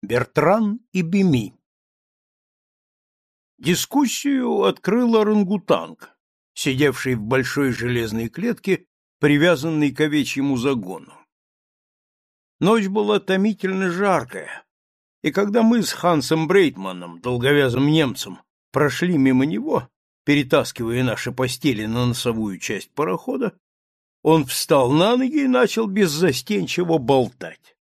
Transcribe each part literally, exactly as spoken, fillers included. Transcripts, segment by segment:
Бертран и Беми. Дискуссию открыл орангутанг, сидевший в большой железной клетке, привязанной к овечьему загону. Ночь была томительно жаркая, и когда мы с Хансом Брейтманом, долговязым немцем, прошли мимо него, перетаскивая наши постели на носовую часть парохода, он встал на ноги и начал беззастенчиво болтать.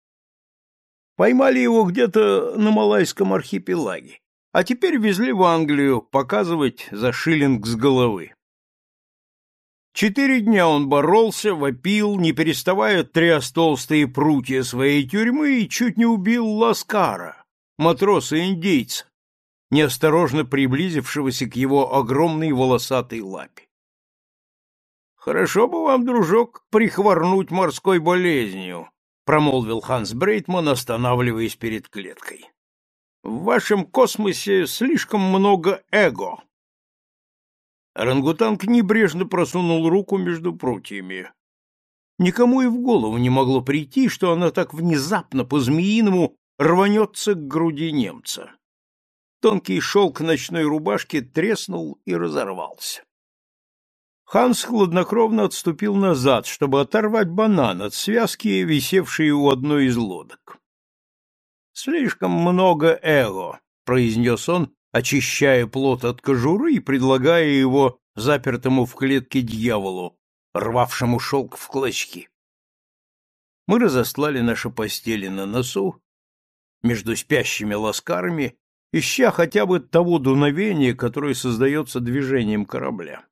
Поймали его где-то на Малайском архипелаге, а теперь везли в Англию показывать за шиллинг с головы. Четыре дня он боролся, вопил, не переставая тряс толстые прутья своей тюрьмы и чуть не убил Ласкара, матроса-индейца, неосторожно приблизившегося к его огромной волосатой лапе. «Хорошо бы вам, дружок, прихворнуть морской болезнью», — промолвил Ханс Брейтман, останавливаясь перед клеткой. «В вашем космосе слишком много эго». Орангутанг небрежно просунул руку между прутьями. Никому и в голову не могло прийти, что она так внезапно по-змеиному рванется к груди немца. Тонкий шелк ночной рубашки треснул и разорвался. Ханс хладнокровно отступил назад, чтобы оторвать банан от связки, висевшей у одной из лодок. «Слишком много эго», — произнес он, очищая плот от кожуры и предлагая его запертому в клетке дьяволу, рвавшему шелк в клочки. Мы разослали наши постели на носу, между спящими ласкарами, ища хотя бы того дуновения, которое создается движением корабля.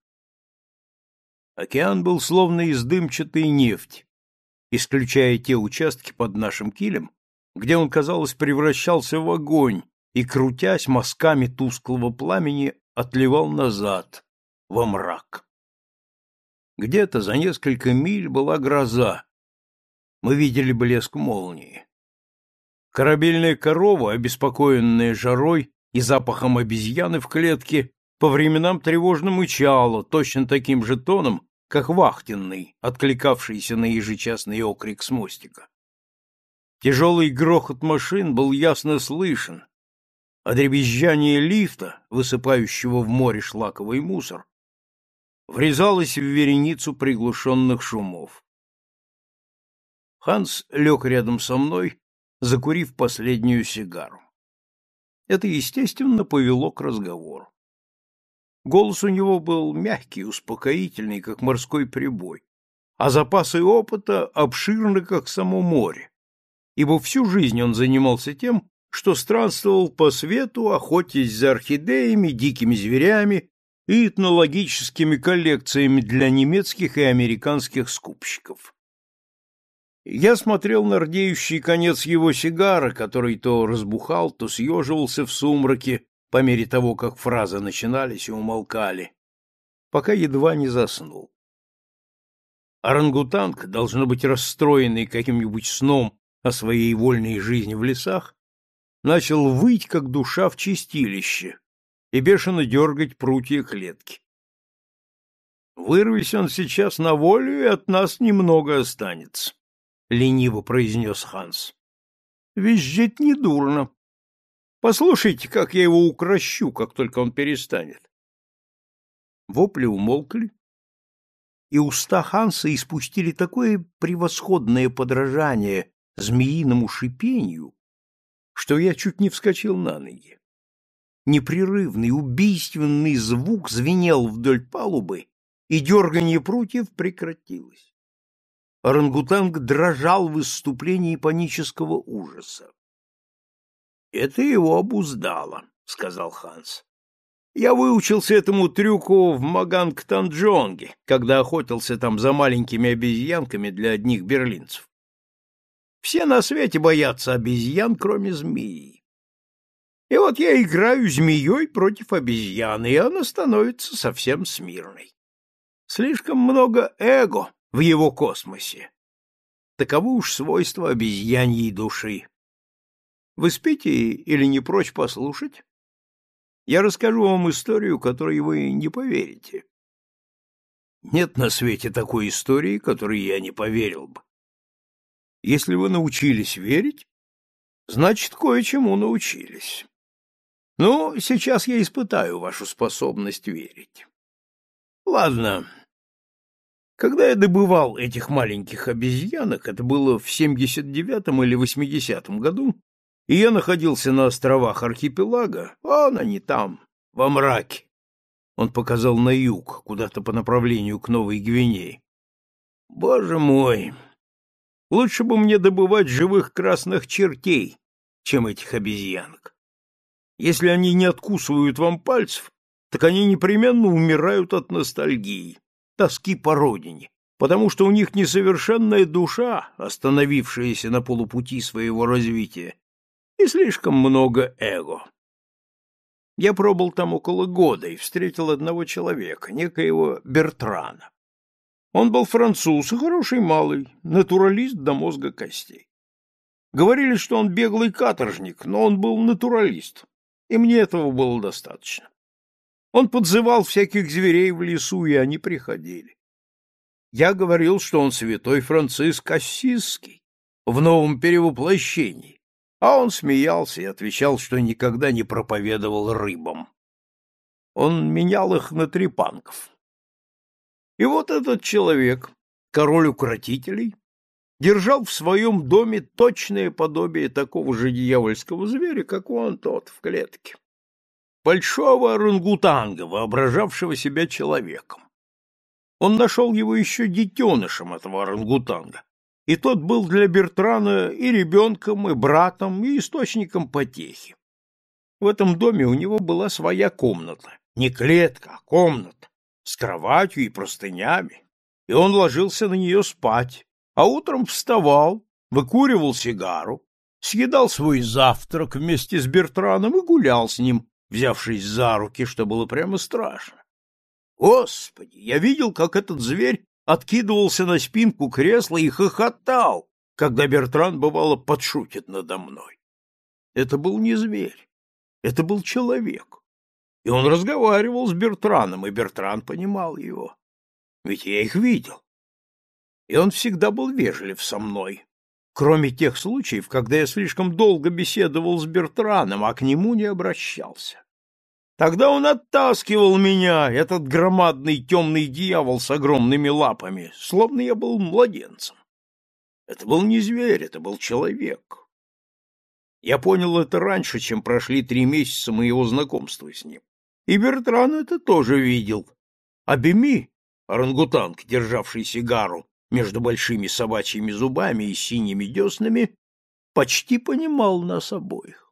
Океан был словно из дымчатой нефти, исключая те участки под нашим килем, где он, казалось, превращался в огонь и, крутясь мазками тусклого пламени, отливал назад, во мрак. Где-то за несколько миль была гроза. Мы видели блеск молнии. Корабельная корова, обеспокоенная жарой и запахом обезьяны в клетке, по временам тревожно мычала, точно таким же тоном, как вахтенный, откликавшийся на ежечасный окрик с мостика. Тяжелый грохот машин был ясно слышен, а дребезжание лифта, высыпающего в море шлаковый мусор, врезалось в вереницу приглушенных шумов. Ханс лег рядом со мной, закурив последнюю сигару. Это, естественно, повело к разговору. Голос у него был мягкий, успокоительный, как морской прибой, а запасы опыта обширны, как само море, ибо всю жизнь он занимался тем, что странствовал по свету, охотясь за орхидеями, дикими зверями и этнологическими коллекциями для немецких и американских скупщиков. Я смотрел на рдеющий конец его сигары, который то разбухал, то съеживался в сумраке, по мере того, как фразы начинались и умолкали, пока едва не заснул. Орангутанг, должно быть расстроенный каким-нибудь сном о своей вольной жизни в лесах, начал выть, как душа в чистилище, и бешено дергать прутья клетки. «Вырвись он сейчас на волю, и от нас немного останется», — лениво произнес Ханс. «Визжит недурно. Послушайте, как я его укрощу, как только он перестанет». Вопли умолкли, и уста Ханса испустили такое превосходное подражание змеиному шипению, что я чуть не вскочил на ноги. Непрерывный, убийственный звук звенел вдоль палубы, и дерганье прутьев прекратилось. Орангутанг дрожал в выступлении панического ужаса. «Это его обуздало», — сказал Ханс. «Я выучился этому трюку в Магангтанджонге, когда охотился там за маленькими обезьянками для одних берлинцев. Все на свете боятся обезьян, кроме змеи. И вот я играю змеей против обезьяны, и она становится совсем смирной. Слишком много эго в его космосе. Таково уж свойство обезьяньей души. Вы спите или не прочь послушать? Я расскажу вам историю, которой вы не поверите». «Нет на свете такой истории, которой я не поверил бы. Если вы научились верить, Значит, кое-чему научились. Ну, сейчас я испытаю вашу способность верить. Ладно. Когда я добывал этих маленьких обезьянок, это было в семьдесят девятом или восьмидесятом году, и я находился на островах архипелага, вон они там, во мраке. Он показал на юг, куда-то по направлению к Новой Гвинее. Боже мой! Лучше бы мне добывать живых красных чертей, чем этих обезьянок. Если они не откусывают вам пальцев, так они непременно умирают от ностальгии, тоски по родине, потому что у них несовершенная душа, остановившаяся на полупути своего развития, и слишком много эго. Я пробыл там около года и встретил одного человека, некоего Бертрана. Он был француз и хороший малый, натуралист до мозга костей. Говорили, что он беглый каторжник, но он был натуралист, и мне этого было достаточно. Он подзывал всяких зверей в лесу, и они приходили. Я говорил, что он святой Франциск Ассизский в новом перевоплощении, а он смеялся и отвечал, что никогда не проповедовал рыбам. Он менял их на трепанков. И вот этот человек, король укротителей, держал в своем доме точное подобие такого же дьявольского зверя, как вон тот в клетке. Большого орангутанга, воображавшего себя человеком. Он нашел его еще детенышем, этого орангутанга, и тот был для Бертрана и ребенком, и братом, и источником потехи. В этом доме у него была своя комната, не клетка, а комната, с кроватью и простынями, и он ложился на нее спать, а утром вставал, выкуривал сигару, съедал свой завтрак вместе с Бертраном и гулял с ним, взявшись за руки, что было прямо страшно. Господи, я видел, как этот зверь откидывался на спинку кресла и хохотал, когда Бертран, бывало, подшутит надо мной. Это был не зверь, это был человек. И он разговаривал с Бертраном, и Бертран понимал его. Ведь я их видел. И он всегда был вежлив со мной, кроме тех случаев, когда я слишком долго беседовал с Бертраном, а к нему не обращался. Тогда он оттаскивал меня, этот громадный темный дьявол с огромными лапами, словно я был младенцем. Это был не зверь, это был человек. Я понял это раньше, чем прошли три месяца моего знакомства с ним. И Бертран это тоже видел. А Беми, орангутанг, державший сигару между большими собачьими зубами и синими деснами, почти понимал нас обоих.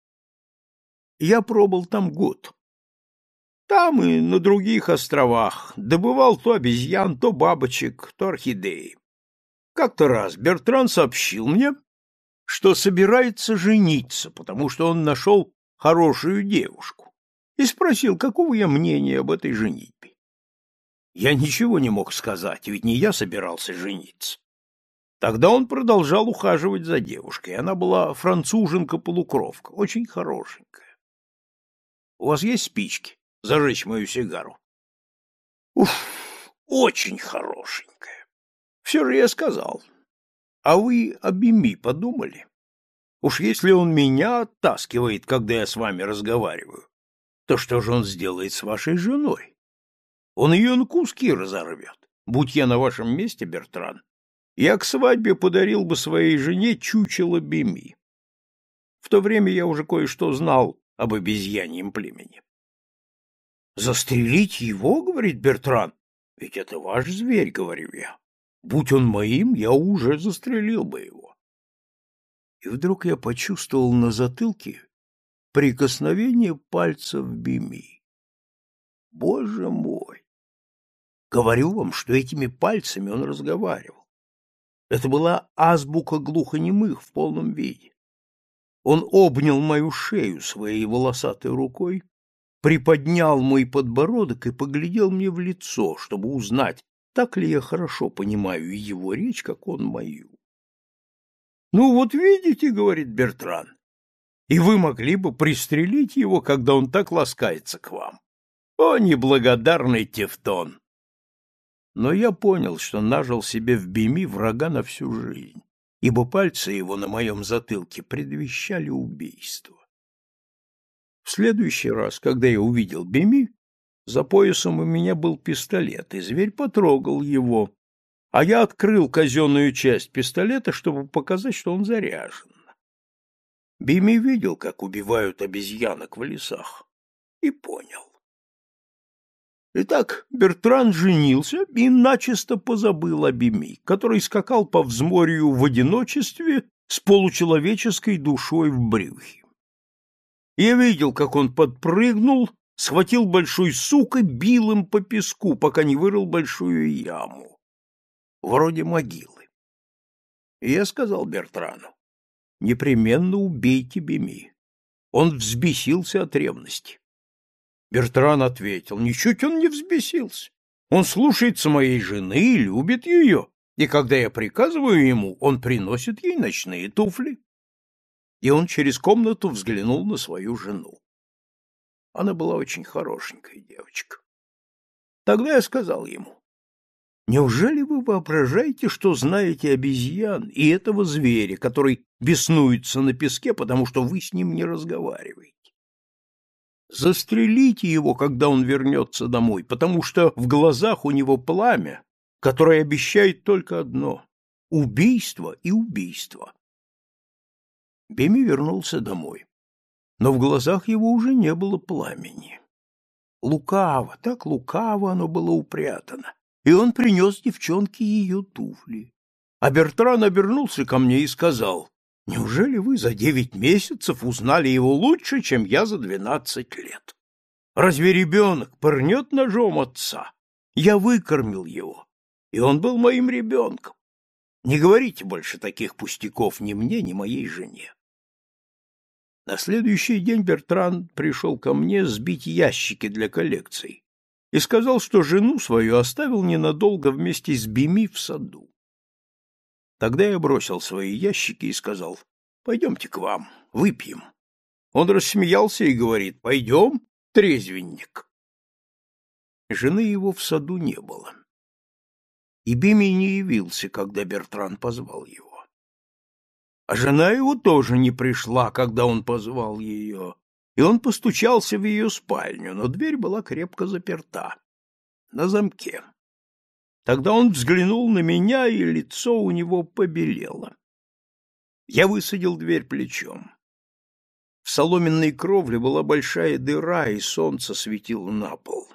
Я пробыл там год. Там и на других островах добывал то обезьян, то бабочек, то орхидеи. Как-то раз Бертран сообщил мне, что собирается жениться, потому что он нашел хорошую девушку, и спросил, какого я мнения об этой женитьбе. Я ничего не мог сказать, ведь не я собирался жениться. Тогда он продолжал ухаживать за девушкой. Она была француженка-полукровка, очень хорошенькая. — У вас есть спички? Зажечь мою сигару. — Уф, очень хорошенькая. Все же я сказал. А вы о Беми подумали? Уж если он меня оттаскивает, когда я с вами разговариваю, то что же он сделает с вашей женой? Он ее на куски разорвет. Будь я на вашем месте, Бертран, я к свадьбе подарил бы своей жене чучело Беми. В то время я уже кое-что знал об обезьяньем племени. «Застрелить его, — говорит Бертран, — ведь это ваш зверь, — говорю я. Будь он моим, я уже застрелил бы его». И вдруг я почувствовал на затылке прикосновение пальцев Беми. Боже мой! Говорю вам, что этими пальцами он разговаривал. Это была азбука глухонемых в полном виде. Он обнял мою шею своей волосатой рукой, приподнял мой подбородок и поглядел мне в лицо, чтобы узнать, так ли я хорошо понимаю его речь, как он мою. «Ну вот видите, — говорит Бертран, — и вы могли бы пристрелить его, когда он так ласкается к вам. О, неблагодарный Тевтон!» Но я понял, что нажил себе в Беми врага на всю жизнь, ибо пальцы его на моем затылке предвещали убийство. В следующий раз, когда я увидел Беми, за поясом у меня был пистолет, и зверь потрогал его, а я открыл казенную часть пистолета, чтобы показать, что он заряжен. Беми видел, как убивают обезьянок в лесах, и понял. Итак, Бертран женился и начисто позабыл о Беми, который скакал по взморью в одиночестве с получеловеческой душой в брюхе. Я видел, как он подпрыгнул, схватил большой сук и бил им по песку, пока не вырыл большую яму, вроде могилы. И я сказал Бертрану: непременно убейте Беми. Он взбесился от ревности. Бертран ответил: ничуть он не взбесился. Он слушается моей жены и любит ее, и когда я приказываю ему, он приносит ей ночные туфли. И он через комнату взглянул на свою жену. Она была очень хорошенькая девочка. Тогда я сказал ему: неужели вы воображаете, что знаете обезьян и этого зверя, который беснуется на песке, потому что вы с ним не разговариваете? Застрелите его, когда он вернется домой, потому что в глазах у него пламя, которое обещает только одно — убийство и убийство. Беми вернулся домой, но в глазах его уже не было пламени. Лукаво, так лукаво оно было упрятано, и он принес девчонке ее туфли. А Бертран обернулся ко мне и сказал: неужели вы за девять месяцев узнали его лучше, чем я за двенадцать лет? Разве ребенок пырнет ножом отца? Я выкормил его, и он был моим ребенком. Не говорите больше таких пустяков ни мне, ни моей жене. На следующий день Бертран пришел ко мне сбить ящики для коллекций и сказал, что жену свою оставил ненадолго вместе с Беми в саду. Тогда я бросил свои ящики и сказал: пойдемте к вам, выпьем. Он рассмеялся и говорит: пойдем, трезвенник. Жены его в саду не было. И Беми не явился, когда Бертран позвал его. А жена его тоже не пришла, когда он позвал ее, и он постучался в ее спальню, но дверь была крепко заперта, на замке. Тогда он взглянул на меня, и лицо у него побелело. Я высадил дверь плечом. В соломенной кровле была большая дыра, и солнце светило на пол.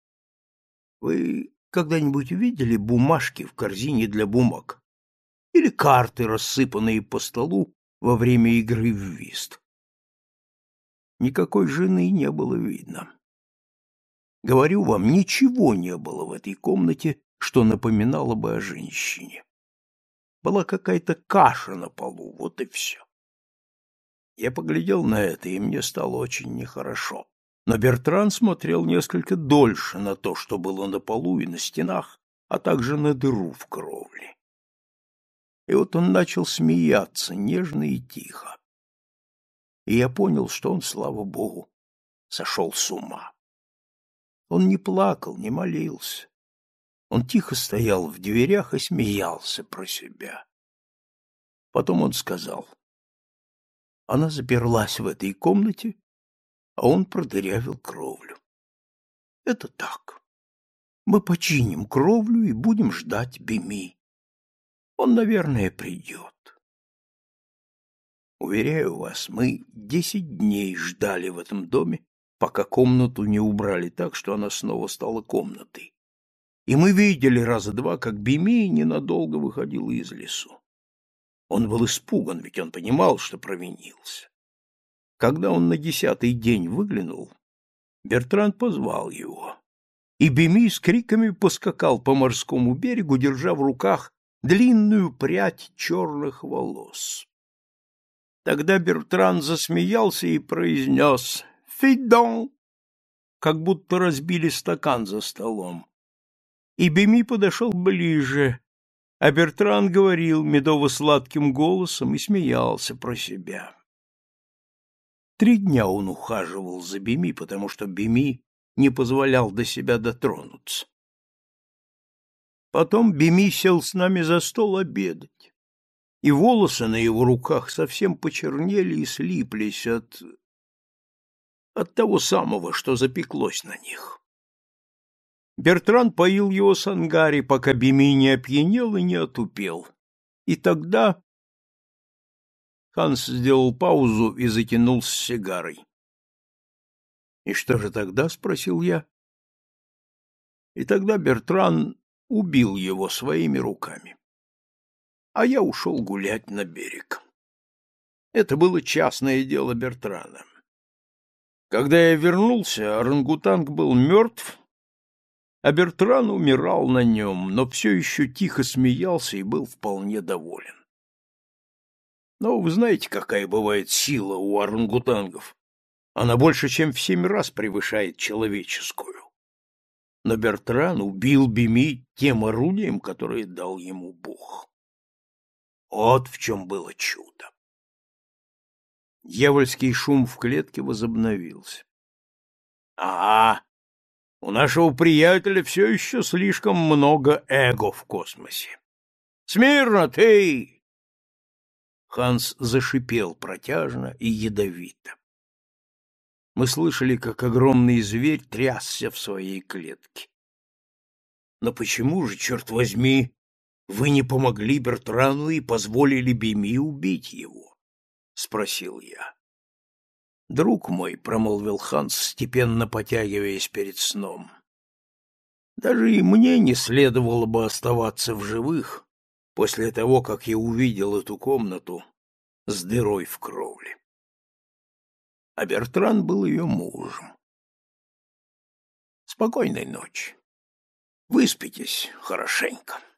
Вы когда-нибудь видели бумажки в корзине для бумаг? Или карты, рассыпанные по столу во время игры в вист? Никакой жены не было видно. Говорю вам, ничего не было в этой комнате, что напоминало бы о женщине. Была какая-то каша на полу, вот и все. Я поглядел на это, и мне стало очень нехорошо. Но Бертран смотрел несколько дольше на то, что было на полу и на стенах, а также на дыру в кровле. И вот он начал смеяться нежно и тихо. И я понял, что он, слава богу, сошел с ума. Он не плакал, не молился. Он тихо стоял в дверях и смеялся про себя. Потом он сказал: она заперлась в этой комнате, а он продырявил кровлю. Это так. Мы починим кровлю и будем ждать Беми. Он, наверное, придет. Уверяю вас, мы десять дней ждали в этом доме, пока комнату не убрали так, что она снова стала комнатой. И мы видели раза два, как Беми ненадолго выходил из лесу. Он был испуган, ведь он понимал, что провинился. Когда он на десятый день выглянул, Бертран позвал его, и Беми с криками поскакал по морскому берегу, держа в руках длинную прядь черных волос. Тогда Бертран засмеялся и произнес «Фидон», как будто разбили стакан за столом. И Беми подошел ближе, а Бертран говорил медово-сладким голосом и смеялся про себя. Три дня он ухаживал за Беми, потому что Беми не позволял до себя дотронуться. Потом Беми сел с нами за стол обедать. и волосы на его руках совсем почернели и слиплись от... от того самого, что запеклось на них. Бертран поил его сангари, пока Бими не опьянел и не отупел. И тогда... Ханс сделал паузу и затянул с сигарой. — И что же тогда? — спросил я. И тогда Бертран убил его своими руками. А я ушел гулять на берег. Это было частное дело Бертрана. Когда я вернулся, орангутанг был мертв, а Бертран умирал на нем, но все еще тихо смеялся и был вполне доволен. Но вы знаете, какая бывает сила у орангутангов. Она больше, чем в семь раз превышает человеческую. Но Бертран убил Бими тем орудием, которое дал ему Бог. Вот в чем было чудо. Дьявольский шум в клетке возобновился. — Ага, у нашего приятеля все еще слишком много эго в космосе. — Смирно, ты! Ханс зашипел протяжно и ядовито. Мы слышали, как огромный зверь трясся в своей клетке. — Но почему же, черт возьми, вы не помогли Бертрану и позволили Бими убить его? — спросил я. — Друг мой, — промолвил Ханс, степенно потягиваясь перед сном, — даже и мне не следовало бы оставаться в живых после того, как я увидел эту комнату с дырой в кровле. А Бертран был ее мужем. Спокойной ночи. Выспитесь хорошенько.